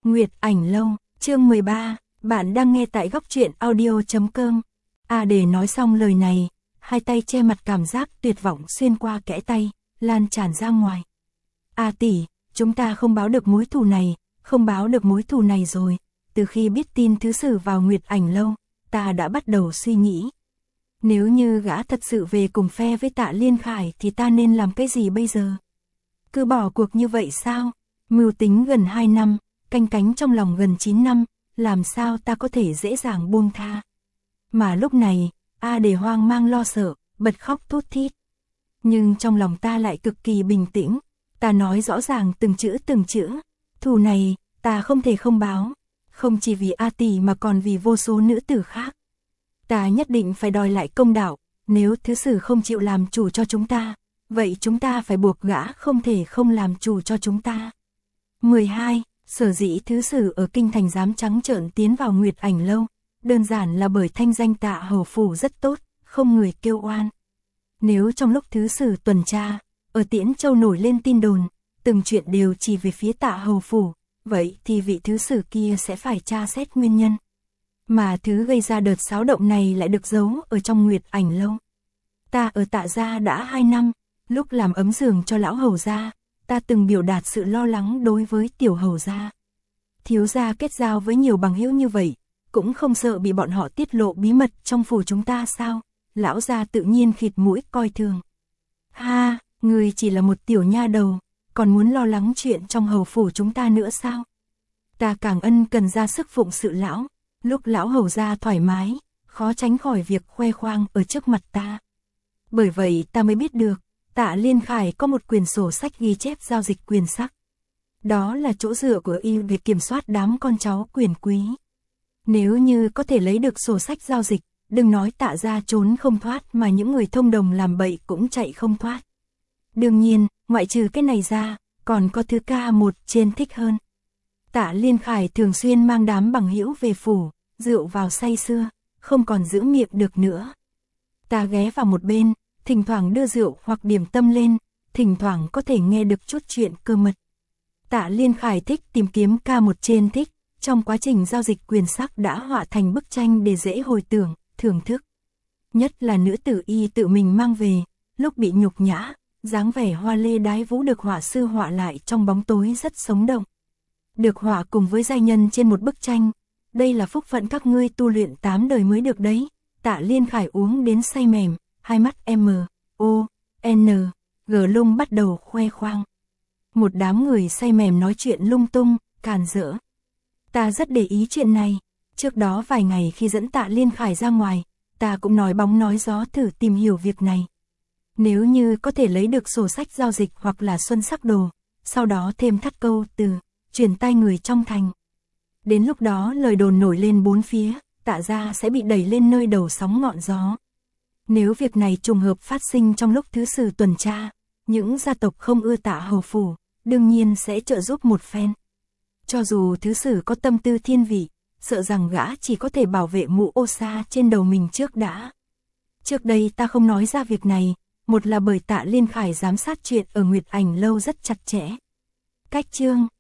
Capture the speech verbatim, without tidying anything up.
Nguyệt Ảnh Lâu, chương mười ba, bạn đang nghe tại góc truyện audio chấm com. A Đề nói xong lời này, hai tay che mặt cảm giác tuyệt vọng xuyên qua kẽ tay, lan tràn ra ngoài. A tỷ, chúng ta không báo được mối thù này, không báo được mối thù này rồi. Từ khi biết tin thứ sử vào Nguyệt Ảnh Lâu, ta đã bắt đầu suy nghĩ. Nếu như gã thật sự về cùng phe với Tạ Liên Khải thì ta nên làm cái gì bây giờ? Cứ bỏ cuộc như vậy sao? Mưu tính gần hai năm, canh cánh trong lòng gần chín năm, làm sao ta có thể dễ dàng buông tha? Mà lúc này, A Đề hoang mang lo sợ, bật khóc thút thít. Nhưng trong lòng ta lại cực kỳ bình tĩnh, ta nói rõ ràng từng chữ từng chữ, thù này, ta không thể không báo, không chỉ vì A tỷ mà còn vì vô số nữ tử khác. Ta nhất định phải đòi lại công đạo, nếu thứ sử không chịu làm chủ cho chúng ta, vậy chúng ta phải buộc gã không thể không làm chủ cho chúng ta. mười hai. Sở dĩ thứ sử ở kinh thành dám trắng trợn tiến vào Nguyệt Ảnh Lâu, đơn giản là bởi thanh danh Tạ hầu phủ rất tốt, không người kêu oan. Nếu trong lúc thứ sử tuần tra, ở Tiễn Châu nổi lên tin đồn, từng chuyện đều chỉ về phía Tạ hầu phủ, vậy thì vị thứ sử kia sẽ phải tra xét nguyên nhân. Mà thứ gây ra đợt xáo động này lại được giấu ở trong Nguyệt Ảnh Lâu. Ta ở Tạ gia đã hai năm, lúc làm ấm giường cho lão hầu gia, ta từng biểu đạt sự lo lắng đối với tiểu hầu gia. Thiếu gia kết giao với nhiều bằng hữu như vậy, cũng không sợ bị bọn họ tiết lộ bí mật trong phủ chúng ta sao? Lão gia tự nhiên khịt mũi coi thường. Ha, người chỉ là một tiểu nha đầu, còn muốn lo lắng chuyện trong hầu phủ chúng ta nữa sao? Ta càng ân cần ra sức phụng sự lão, lúc lão hầu gia thoải mái, khó tránh khỏi việc khoe khoang ở trước mặt ta. Bởi vậy ta mới biết được, Tạ Liên Khải có một quyển sổ sách ghi chép giao dịch quyền sắc. Đó là chỗ dựa của y để kiểm soát đám con cháu quyền quý. Nếu như có thể lấy được sổ sách giao dịch, đừng nói Tạ gia trốn không thoát mà những người thông đồng làm bậy cũng chạy không thoát. Đương nhiên, ngoại trừ cái này ra, còn có thứ ca một trên thích hơn. Tạ Liên Khải thường xuyên mang đám bằng hữu về phủ, rượu vào say sưa, không còn giữ miệng được nữa. Ta ghé vào một bên, thỉnh thoảng đưa rượu hoặc điểm tâm lên, thỉnh thoảng có thể nghe được chút chuyện cơ mật. Tạ Liên Khải thích tìm kiếm ca một trên thích, trong quá trình giao dịch quyền sắc đã họa thành bức tranh để dễ hồi tưởng, thưởng thức. Nhất là nữ tử y tự mình mang về, lúc bị nhục nhã, dáng vẻ hoa lê đái vũ được họa sư họa lại trong bóng tối rất sống động. Được họa cùng với giai nhân trên một bức tranh, đây là phúc phận các ngươi tu luyện tám đời mới được đấy. Tạ Liên Khải uống đến say mềm, hai mắt M, O, N, G lung bắt đầu khoe khoang. Một đám người say mềm nói chuyện lung tung, càn rỡ. Ta rất để ý chuyện này, trước đó vài ngày khi dẫn Tạ Liên Khải ra ngoài, ta cũng nói bóng nói gió thử tìm hiểu việc này. Nếu như có thể lấy được sổ sách giao dịch hoặc là xuân sắc đồ, sau đó thêm thắt câu từ, truyền tai người trong thành. Đến lúc đó lời đồn nổi lên bốn phía, Tạ gia sẽ bị đẩy lên nơi đầu sóng ngọn gió. Nếu việc này trùng hợp phát sinh trong lúc thứ sử tuần tra, những gia tộc không ưa Tạ hầu phủ, đương nhiên sẽ trợ giúp một phen. Cho dù thứ sử có tâm tư thiên vị, sợ rằng gã chỉ có thể bảo vệ mũ ô sa trên đầu mình trước đã. Trước đây ta không nói ra việc này, một là bởi Tạ Liên Khải giám sát chuyện ở Nguyệt Ảnh Lâu rất chặt chẽ. Cách chương